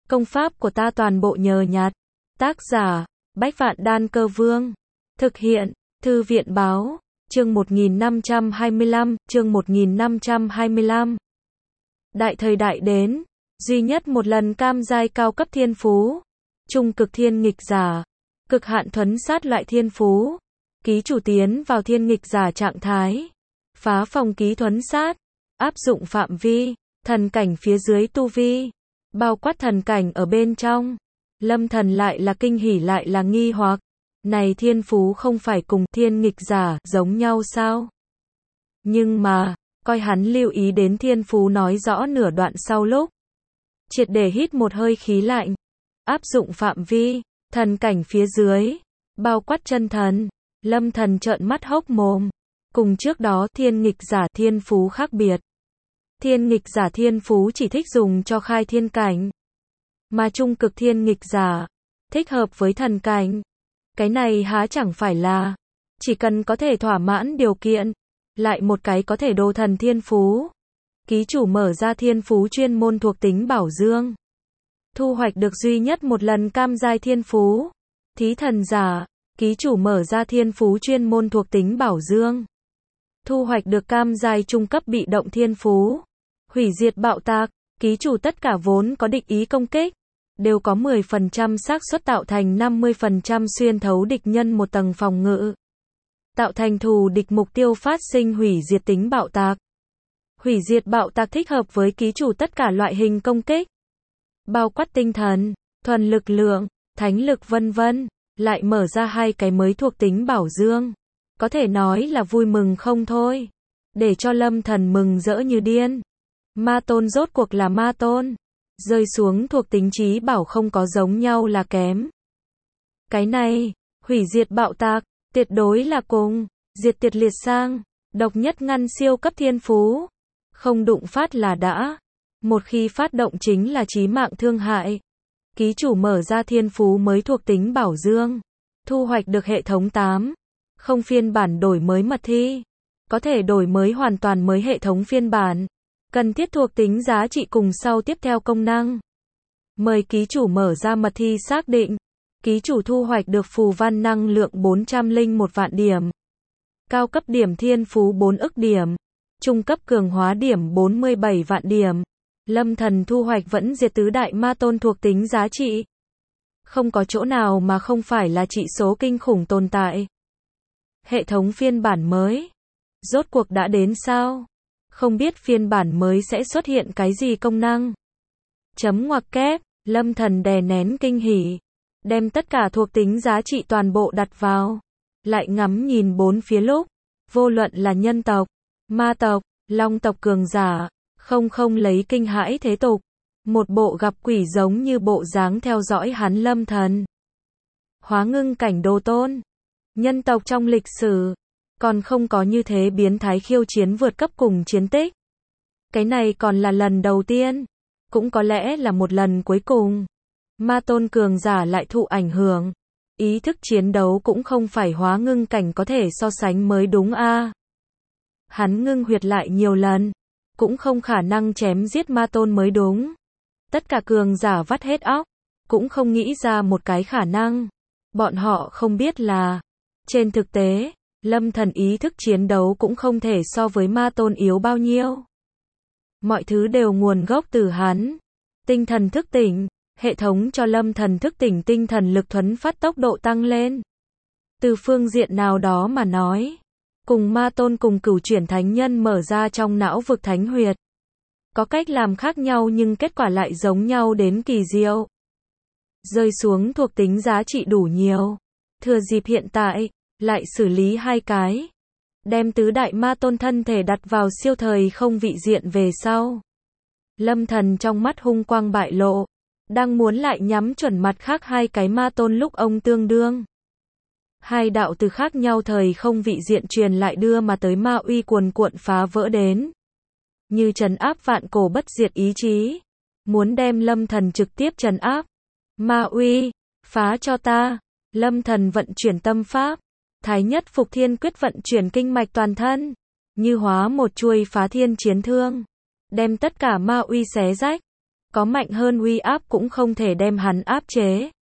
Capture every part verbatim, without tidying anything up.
Công pháp của ta toàn bộ nhờ nhặt. Tác giả, Bách Vạn Đan Cơ Vương. Thực hiện, Thư viện Báo, chương một nghìn năm trăm hai mươi lăm, chương một nghìn năm trăm hai mươi lăm. Đại thời đại đến, duy nhất một lần cam giai cao cấp thiên phú, trung cực thiên nghịch giả, cực hạn thuấn sát loại thiên phú, ký chủ tiến vào thiên nghịch giả trạng thái, phá phòng ký thuấn sát, áp dụng phạm vi, thần cảnh phía dưới tu vi, bao quát thần cảnh ở bên trong. Lâm Thần lại là kinh hỉ lại là nghi hoặc, này thiên phú không phải cùng thiên nghịch giả giống nhau sao? Nhưng mà, coi hắn lưu ý đến thiên phú nói rõ nửa đoạn sau lúc, triệt để hít một hơi khí lạnh, áp dụng phạm vi, thần cảnh phía dưới, bao quát chân thần, Lâm Thần trợn mắt hốc mồm. Cùng trước đó thiên nghịch giả thiên phú khác biệt. Thiên nghịch giả thiên phú chỉ thích dùng cho khai thiên cảnh, mà trung cực thiên nghịch giả thích hợp với thần cảnh. Cái này há chẳng phải là chỉ cần có thể thỏa mãn điều kiện, lại một cái có thể đồ thần thiên phú. Ký chủ mở ra thiên phú chuyên môn thuộc tính bảo dương, thu hoạch được duy nhất một lần cam giai thiên phú. Thí thần giả, ký chủ mở ra thiên phú chuyên môn thuộc tính bảo dương, thu hoạch được cam giai trung cấp bị động thiên phú. Hủy diệt bạo tạc, ký chủ tất cả vốn có địch ý công kích, đều có mười phần trăm xác suất tạo thành năm mươi phần trăm xuyên thấu địch nhân một tầng phòng ngự, tạo thành thù địch mục tiêu phát sinh hủy diệt tính bạo tạc. Hủy diệt bạo tạc thích hợp với ký chủ tất cả loại hình công kích, bao quát tinh thần, thuần lực lượng, thánh lực vân vân. Lại mở ra hai cái mới thuộc tính bảo dương, có thể nói là vui mừng không thôi, để cho Lâm Thần mừng rỡ như điên. Ma tôn rốt cuộc là ma tôn, rơi xuống thuộc tính trí bảo không có giống nhau là kém. Cái này, hủy diệt bạo tạc, tuyệt đối là cùng diệt tiệt liệt sang, độc nhất ngăn siêu cấp thiên phú. Không đụng phát là đã, một khi phát động chính là chí mạng thương hại. Ký chủ mở ra thiên phú mới thuộc tính bảo dương, thu hoạch được hệ thống tám, không phiên bản đổi mới mật thi, có thể đổi mới hoàn toàn mới hệ thống phiên bản, cần thiết thuộc tính giá trị cùng sau tiếp theo công năng. Mời ký chủ mở ra mật thi xác định, ký chủ thu hoạch được phù văn năng lượng bốn trăm lẻ một vạn điểm, cao cấp điểm thiên phú bốn ức điểm, trung cấp cường hóa điểm bốn mươi bảy vạn điểm. Lâm Thần thu hoạch vẫn diệt tứ đại ma tôn thuộc tính giá trị. Không có chỗ nào mà không phải là trị số kinh khủng tồn tại. Hệ thống phiên bản mới, rốt cuộc đã đến sao? Không biết phiên bản mới sẽ xuất hiện cái gì công năng. Chấm ngoặc kép, Lâm Thần đè nén kinh hỉ, đem tất cả thuộc tính giá trị toàn bộ đặt vào, lại ngắm nhìn bốn phía lúc, vô luận là nhân tộc, ma tộc, long tộc cường giả, không không lấy kinh hãi thế tục, một bộ gặp quỷ giống như bộ dáng theo dõi hắn Lâm Thần. Hóa ngưng cảnh đồ tôn, nhân tộc trong lịch sử, còn không có như thế biến thái khiêu chiến vượt cấp cùng chiến tích. Cái này còn là lần đầu tiên, cũng có lẽ là một lần cuối cùng. Ma tôn cường giả lại thụ ảnh hưởng, ý thức chiến đấu cũng không phải hóa ngưng cảnh có thể so sánh mới đúng a. À. Hắn ngưng huyệt lại nhiều lần, cũng không khả năng chém giết ma tôn mới đúng. Tất cả cường giả vắt hết óc, cũng không nghĩ ra một cái khả năng. Bọn họ không biết là, trên thực tế, Lâm Thần ý thức chiến đấu cũng không thể so với ma tôn yếu bao nhiêu. Mọi thứ đều nguồn gốc từ hắn. Tinh thần thức tỉnh, hệ thống cho Lâm Thần thức tỉnh tinh thần lực thuấn phát tốc độ tăng lên. Từ phương diện nào đó mà nói, cùng ma tôn cùng cửu chuyển thánh nhân mở ra trong não vực thánh huyệt, có cách làm khác nhau nhưng kết quả lại giống nhau đến kỳ diệu. Rơi xuống thuộc tính giá trị đủ nhiều, thừa dịp hiện tại, lại xử lý hai cái, đem tứ đại ma tôn thân thể đặt vào siêu thời không vị diện về sau. Lâm Thần trong mắt hung quang bại lộ, đang muốn lại nhắm chuẩn mặt khác hai cái ma tôn lúc ông tương đương. Hai đạo từ khác nhau thời không vị diện truyền lại đưa mà tới ma uy cuồn cuộn phá vỡ đến. Như trấn áp vạn cổ bất diệt ý chí. Muốn đem Lâm Thần trực tiếp trấn áp. Ma uy, phá cho ta. Lâm Thần vận chuyển tâm pháp. Thái nhất phục thiên quyết vận chuyển kinh mạch toàn thân. Như hóa một chuôi phá thiên chiến thương. Đem tất cả ma uy xé rách. có mạnh hơn uy áp cũng không thể đem hắn áp chế.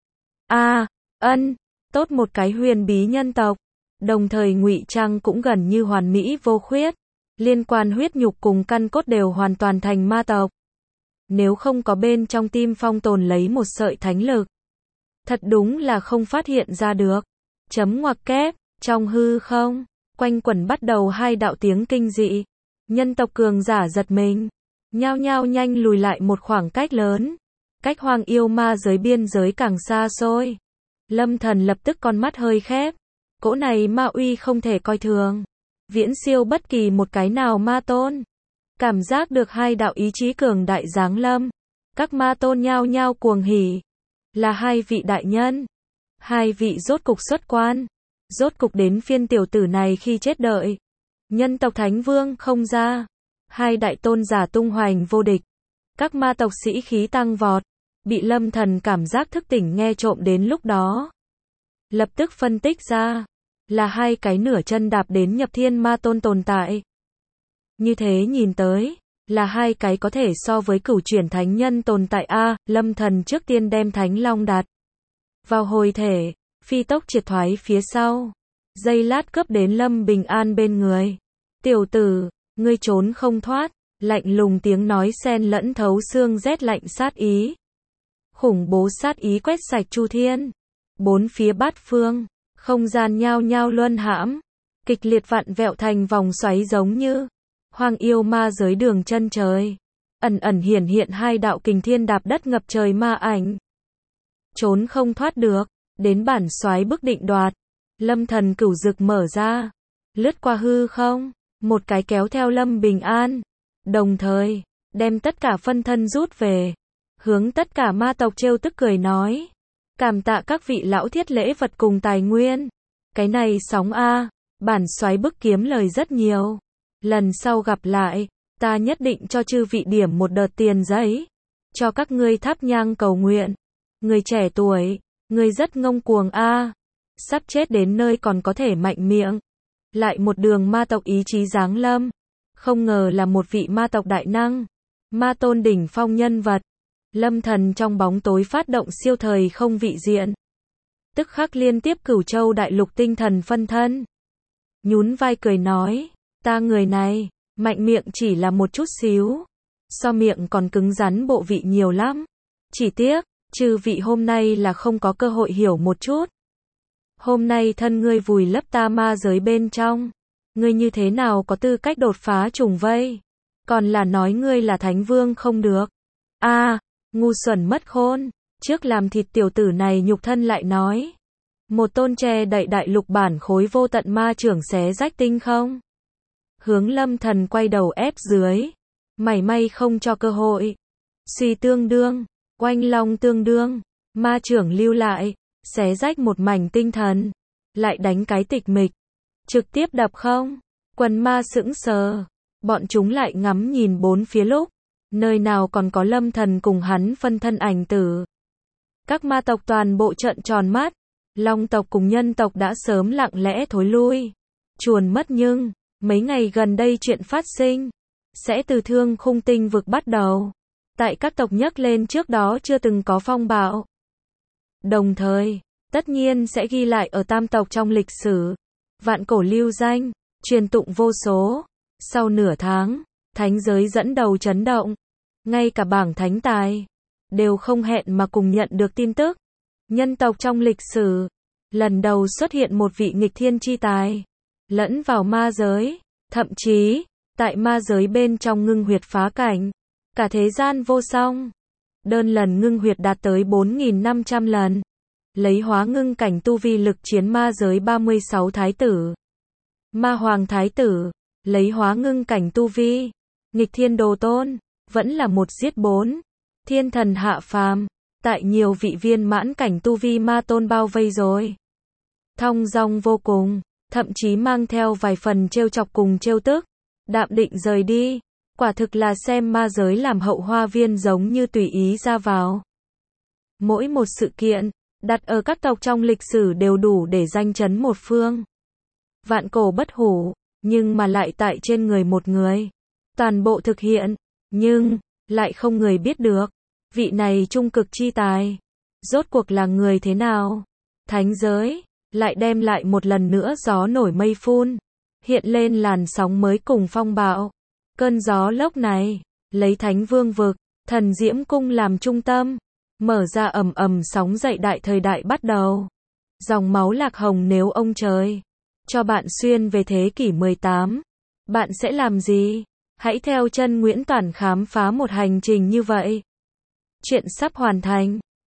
A, ân, tốt một cái huyền bí nhân tộc, đồng thời ngụy trang cũng gần như hoàn mỹ vô khuyết, liên quan huyết nhục cùng căn cốt đều hoàn toàn thành ma tộc. Nếu không có bên trong tim Phong tồn lấy một sợi thánh lực, thật đúng là không phát hiện ra được. Chấm ngoặc kép, trong hư không, quanh quẩn bắt đầu hai đạo tiếng kinh dị. Nhân tộc cường giả giật mình, nhao nhao nhanh lùi lại một khoảng cách lớn, cách Hoang yêu ma giới biên giới càng xa xôi. Lâm Thần lập tức con mắt hơi khép, cỗ này ma uy không thể coi thường, viễn siêu bất kỳ một cái nào ma tôn. Cảm giác được hai đạo ý chí cường đại giáng lâm, các ma tôn nhao nhao cuồng hỉ, là hai vị đại nhân, hai vị rốt cục xuất quan, rốt cục đến phiên tiểu tử này khi chết đợi. Nhân tộc Thánh Vương không ra, hai đại tôn giả tung hoành vô địch, các ma tộc sĩ khí tăng vọt, bị Lâm Thần cảm giác thức tỉnh nghe trộm đến lúc đó. Lập tức phân tích ra, là hai cái nửa chân đạp đến nhập thiên ma tôn tồn tại. Như thế nhìn tới, là hai cái có thể so với cửu chuyển thánh nhân tồn tại a. Lâm Thần trước tiên đem Thánh Long đặt vào hồi thể, phi tốc triệt thoái phía sau, giây lát cướp đến Lâm Bình An bên người. Tiểu tử, ngươi trốn không thoát, lạnh lùng tiếng nói xen lẫn thấu xương rét lạnh sát ý. Khủng bố sát ý quét sạch chu thiên, bốn phía bát phương, không gian nhao nhao luân hãm, kịch liệt vặn vẹo thành vòng xoáy giống như Hoang yêu ma giới đường chân trời, ẩn ẩn hiển hiện hai đạo kình thiên đạp đất ngập trời ma ảnh. Trốn không thoát được, đến bản soái bức định đoạt. Lâm Thần cửu dực mở ra, lướt qua hư không, một cái kéo theo Lâm Bình An, đồng thời đem tất cả phân thân rút về, hướng tất cả ma tộc trêu tức cười nói: cảm tạ các vị lão thiết lễ vật cùng tài nguyên. Cái này sóng a, bản soái bức kiếm lời rất nhiều. Lần sau gặp lại, ta nhất định cho chư vị điểm một đợt tiền giấy, cho các ngươi thắp nhang cầu nguyện. Người trẻ tuổi, người rất ngông cuồng a, sắp chết đến nơi còn có thể mạnh miệng. Lại một đường ma tộc ý chí giáng lâm, không ngờ là một vị ma tộc đại năng, ma tôn đỉnh phong nhân vật. Lâm Thần trong bóng tối phát động siêu thời không vị diện, tức khắc liên tiếp cửu châu đại lục tinh thần phân thân, nhún vai cười nói: ta người này, mạnh miệng chỉ là một chút xíu, so miệng còn cứng rắn bộ vị nhiều lắm. Chỉ tiếc, chư vị hôm nay là không có cơ hội hiểu một chút. Hôm nay thân ngươi vùi lấp ta ma giới bên trong, ngươi như thế nào có tư cách đột phá trùng vây, còn là nói ngươi là thánh vương không được. A, à, ngu xuẩn mất khôn, trước làm thịt tiểu tử này nhục thân lại nói. Một tôn che đậy đại lục bản khối vô tận ma trưởng xé rách tinh không. Hướng Lâm Thần quay đầu ép dưới, mảy may không cho cơ hội. Suy tương đương, oanh long tương đương, ma trưởng lưu lại, xé rách một mảnh tinh thần, lại đánh cái tịch mịch, trực tiếp đập không. Quần ma sững sờ, bọn chúng lại ngắm nhìn bốn phía lúc, nơi nào còn có Lâm Thần cùng hắn phân thân ảnh tử. Các ma tộc toàn bộ trợn tròn mắt, long tộc cùng nhân tộc đã sớm lặng lẽ thối lui, chuồn mất. Nhưng mấy ngày gần đây chuyện phát sinh sẽ từ Thương Khung Tinh vực bắt đầu, tại các tộc nhấc lên trước đó chưa từng có phong bạo. Đồng thời, tất nhiên sẽ ghi lại ở tam tộc trong lịch sử, vạn cổ lưu danh, truyền tụng vô số. Sau nửa tháng, thánh giới dẫn đầu chấn động, ngay cả bảng thánh tài đều không hẹn mà cùng nhận được tin tức. Nhân tộc trong lịch sử, lần đầu xuất hiện một vị nghịch thiên chi tài, lẫn vào ma giới, thậm chí, tại ma giới bên trong ngưng huyệt phá cảnh, cả thế gian vô song. Đơn lần ngưng huyệt đạt tới bốn nghìn năm trăm lần, lấy hóa ngưng cảnh tu vi lực chiến ma giới ba mươi sáu thái tử. Ma hoàng thái tử, lấy hóa ngưng cảnh tu vi, nghịch thiên đồ tôn, vẫn là một giết bốn. Thiên thần hạ phàm, tại nhiều vị viên mãn cảnh tu vi ma tôn bao vây rồi. Thong dong vô cùng, thậm chí mang theo vài phần trêu chọc cùng trêu tức, đạm định rời đi. Quả thực là xem ma giới làm hậu hoa viên giống như tùy ý ra vào. Mỗi một sự kiện, đặt ở các tộc trong lịch sử đều đủ để danh chấn một phương. Vạn cổ bất hủ, nhưng mà lại tại trên người một người. Toàn bộ thực hiện, nhưng, lại không người biết được. Vị này trung cực chi tài, rốt cuộc là người thế nào? Thánh giới, lại đem lại một lần nữa gió nổi mây phun, hiện lên làn sóng mới cùng phong bạo. Cơn gió lốc này, lấy Thánh Vương vực, Thần Diễm Cung làm trung tâm, mở ra ầm ầm sóng dậy đại thời đại bắt đầu. Dòng máu lạc hồng, nếu ông trời cho bạn xuyên về thế kỷ mười tám, bạn sẽ làm gì? Hãy theo chân Nguyễn Toản khám phá một hành trình như vậy. Chuyện sắp hoàn thành.